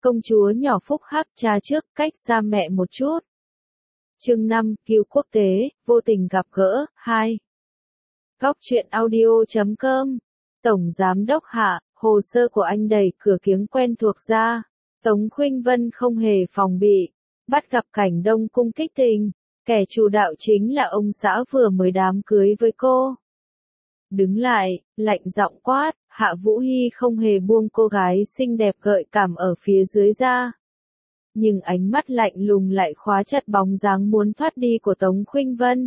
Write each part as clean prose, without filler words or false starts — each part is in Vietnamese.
Công chúa nhỏ phúc hắc cha trước, cách xa mẹ một chút. Chương 5, cứu quốc tế, vô tình gặp gỡ, 2. Góc truyện audio.com. Tổng Giám đốc Hạ, hồ sơ của anh đẩy cửa kiếng quen thuộc ra. Tống Khuynh Vân không hề phòng bị, bắt gặp cảnh Đông Cung kích tình. Kẻ chủ đạo chính là ông xã vừa mới đám cưới với cô. Đứng lại, lạnh giọng quát, Hạ Vũ Hy không hề buông cô gái xinh đẹp gợi cảm ở phía dưới ra. Nhưng ánh mắt lạnh lùng lại khóa chặt bóng dáng muốn thoát đi của Tống Khuynh Vân.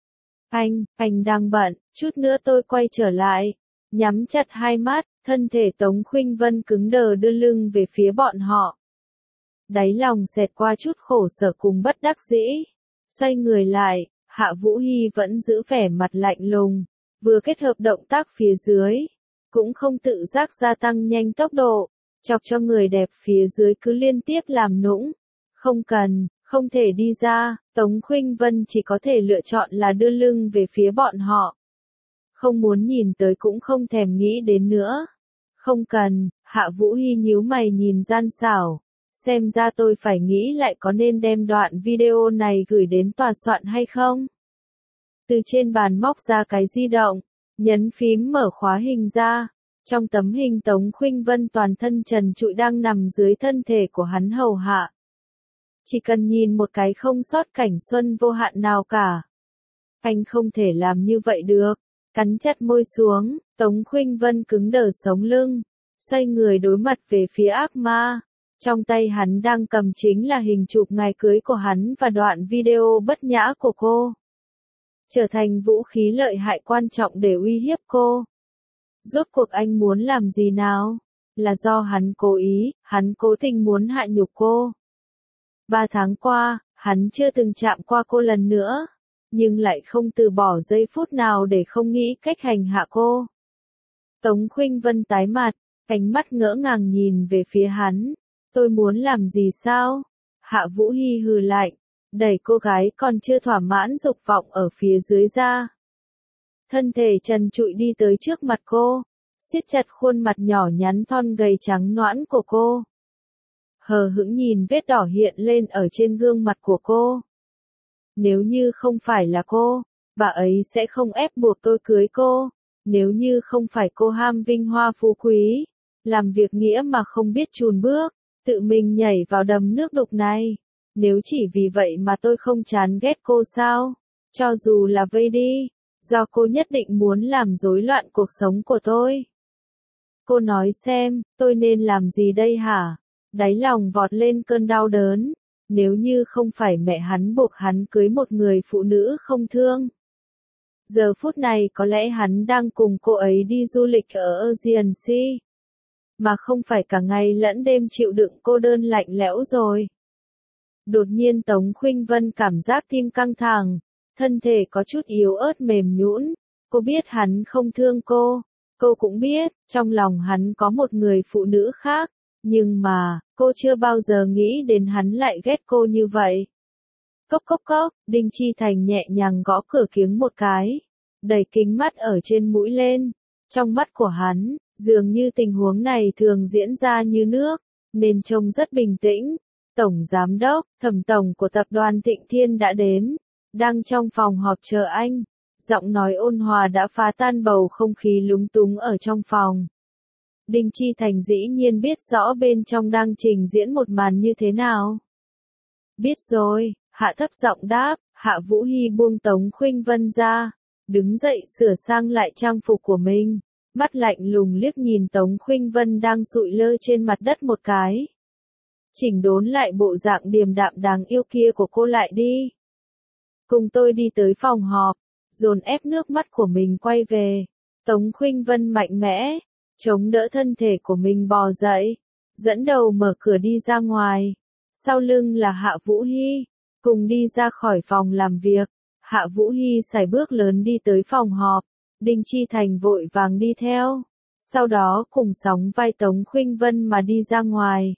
Anh đang bận, chút nữa tôi quay trở lại. Nhắm chặt hai mắt, thân thể Tống Khuynh Vân cứng đờ đưa lưng về phía bọn họ. Đáy lòng xẹt qua chút khổ sở cùng bất đắc dĩ. Xoay người lại, Hạ Vũ Hy vẫn giữ vẻ mặt lạnh lùng, vừa kết hợp động tác phía dưới, cũng không tự giác gia tăng nhanh tốc độ, chọc cho người đẹp phía dưới cứ liên tiếp làm nũng. Không thể đi ra, Tống Khuynh Vân chỉ có thể lựa chọn là đưa lưng về phía bọn họ. Không muốn nhìn tới cũng không thèm nghĩ đến nữa. Hạ Vũ Hy nhíu mày nhìn gian xảo. Xem ra tôi phải nghĩ lại có nên đem đoạn video này gửi đến tòa soạn hay không? Từ trên bàn móc ra cái di động, nhấn phím mở khóa hình ra. Trong tấm hình Tống Khuynh Vân toàn thân trần trụi đang nằm dưới thân thể của hắn hầu hạ. Chỉ cần nhìn một cái không sót cảnh xuân vô hạn nào cả. Anh không thể làm như vậy được. Cắn chặt môi xuống, Tống Khuynh Vân cứng đờ sống lưng, xoay người đối mặt về phía ác ma. Trong tay hắn đang cầm chính là hình chụp ngày cưới của hắn và đoạn video bất nhã của cô. Trở thành vũ khí lợi hại quan trọng để uy hiếp cô. Rốt cuộc anh muốn làm gì nào? Là do hắn cố ý, hắn cố tình muốn hạ nhục cô. 3 tháng qua, hắn chưa từng chạm qua cô lần nữa, nhưng lại không từ bỏ giây phút nào để không nghĩ cách hành hạ cô. Tống Khuynh Vân tái mặt, ánh mắt ngỡ ngàng nhìn về phía hắn. Tôi muốn làm gì sao? Hạ Vũ Hy hừ lạnh, đẩy cô gái còn chưa thỏa mãn dục vọng ở phía dưới ra. Thân thể trần trụi đi tới trước mặt cô, siết chặt khuôn mặt nhỏ nhắn thon gầy trắng nõn của cô. Hờ hững nhìn vết đỏ hiện lên ở trên gương mặt của cô. Nếu như không phải là cô, bà ấy sẽ không ép buộc tôi cưới cô. Nếu như không phải cô ham vinh hoa phú quý, làm việc nghĩa mà không biết chùn bước, tự mình nhảy vào đầm nước đục này. Nếu chỉ vì vậy mà tôi không chán ghét cô sao? Cho dù là vây đi, do cô nhất định muốn làm rối loạn cuộc sống của tôi. Cô nói xem, tôi nên làm gì đây hả? Đáy lòng vọt lên cơn đau đớn. Nếu như không phải mẹ hắn buộc hắn cưới một người phụ nữ không thương. Giờ phút này có lẽ hắn đang cùng cô ấy đi du lịch ở Aegean Sea. Mà không phải cả ngày lẫn đêm chịu đựng cô đơn lạnh lẽo rồi. Đột nhiên Tống Khuynh Vân cảm giác tim căng thẳng, thân thể có chút yếu ớt mềm nhũn. Cô biết hắn không thương cô cũng biết, trong lòng hắn có một người phụ nữ khác, nhưng mà, cô chưa bao giờ nghĩ đến hắn lại ghét cô như vậy. Cốc cốc cốc, Đinh Chi Thành nhẹ nhàng gõ cửa kiếng một cái, đẩy kính mắt ở trên mũi lên. Trong mắt của hắn, dường như tình huống này thường diễn ra như nước, nên trông rất bình tĩnh. Tổng Giám đốc, Thẩm tổng của tập đoàn Thịnh Thiên đã đến, đang trong phòng họp chờ anh. Giọng nói ôn hòa đã phá tan bầu không khí lúng túng ở trong phòng. Đinh Chi Thành dĩ nhiên biết rõ bên trong đang trình diễn một màn như thế nào. Biết rồi, hạ thấp giọng đáp. Hạ Vũ Hy buông Tống Khuynh Vân ra, đứng dậy sửa sang lại trang phục của mình, mắt lạnh lùng liếc nhìn Tống Khuynh Vân đang sụi lơ trên mặt đất một cái. Chỉnh đốn lại bộ dạng điềm đạm đáng yêu kia của cô lại đi. Cùng tôi đi tới phòng họp, dồn ép nước mắt của mình quay về. Tống Khuynh Vân mạnh mẽ, chống đỡ thân thể của mình bò dậy, dẫn đầu mở cửa đi ra ngoài. Sau lưng là Hạ Vũ Hy, cùng đi ra khỏi phòng làm việc. Hạ Vũ Hy sải bước lớn đi tới phòng họp, Đinh Chi Thành vội vàng đi theo. Sau đó cùng sóng vai Tống Khuynh Vân mà đi ra ngoài.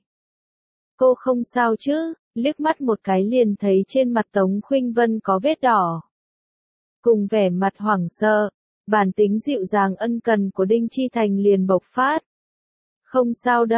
Cô không sao chứ? Liếc mắt một cái liền thấy trên mặt Tống Khuynh Vân có vết đỏ. Cùng vẻ mặt hoảng sợ, bản tính dịu dàng ân cần của Đinh Chi Thành liền bộc phát. Không sao đâu,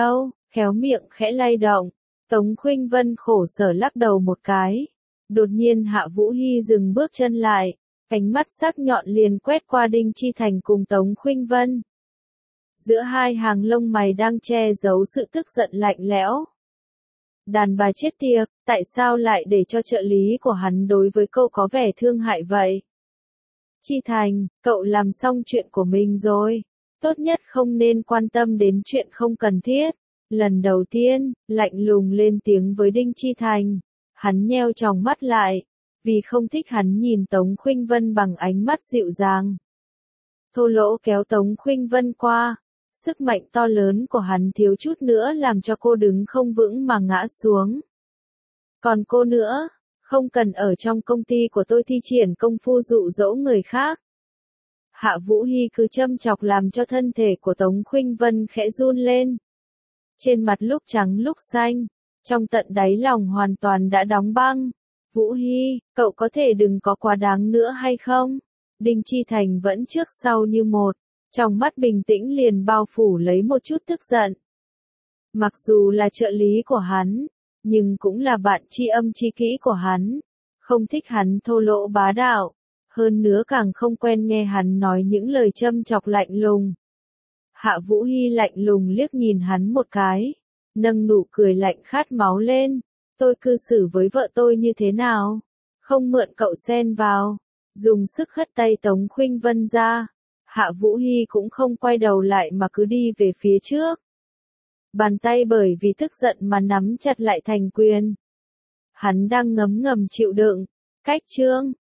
khéo miệng khẽ lay động. Tống Khuynh Vân khổ sở lắc đầu một cái. Đột nhiên Hạ Vũ Hy dừng bước chân lại, ánh mắt sắc nhọn liền quét qua Đinh Chi Thành cùng Tống Khuynh Vân. Giữa hai hàng lông mày đang che giấu sự tức giận lạnh lẽo. Đàn bà chết tiệt, tại sao lại để cho trợ lý của hắn đối với cậu có vẻ thương hại vậy? Chi Thành, cậu làm xong chuyện của mình rồi. Tốt nhất không nên quan tâm đến chuyện không cần thiết. Lần đầu tiên, lạnh lùng lên tiếng với Đinh Chi Thành. Hắn nheo tròng mắt lại, vì không thích hắn nhìn Tống Khuynh Vân bằng ánh mắt dịu dàng. Thô lỗ kéo Tống Khuynh Vân qua. Sức mạnh to lớn của hắn thiếu chút nữa làm cho cô đứng không vững mà ngã xuống. Còn cô nữa, không cần ở trong công ty của tôi thi triển công phu dụ dỗ người khác. Hạ Vũ Hy cứ châm chọc làm cho thân thể của Tống Khuynh Vân khẽ run lên. Trên mặt lúc trắng lúc xanh, trong tận đáy lòng hoàn toàn đã đóng băng. Vũ Hy, cậu có thể đừng có quá đáng nữa hay không? Đinh Chi Thành vẫn trước sau như một, trong mắt bình tĩnh liền bao phủ lấy một chút tức giận. Mặc dù là trợ lý của hắn, nhưng cũng là bạn tri âm tri kỷ của hắn, không thích hắn thô lỗ bá đạo, hơn nữa càng không quen nghe hắn nói những lời châm chọc lạnh lùng. Hạ Vũ Hy lạnh lùng liếc nhìn hắn một cái, nâng nụ cười lạnh khát máu lên. Tôi cư xử với vợ tôi như thế nào? Không mượn cậu xen vào. Dùng sức hất tay Tống Khuynh Vân ra. Hạ Vũ Hy cũng không quay đầu lại mà cứ đi về phía trước. Bàn tay bởi vì tức giận mà nắm chặt lại thành quyền. Hắn đang ngấm ngầm chịu đựng. Cách chương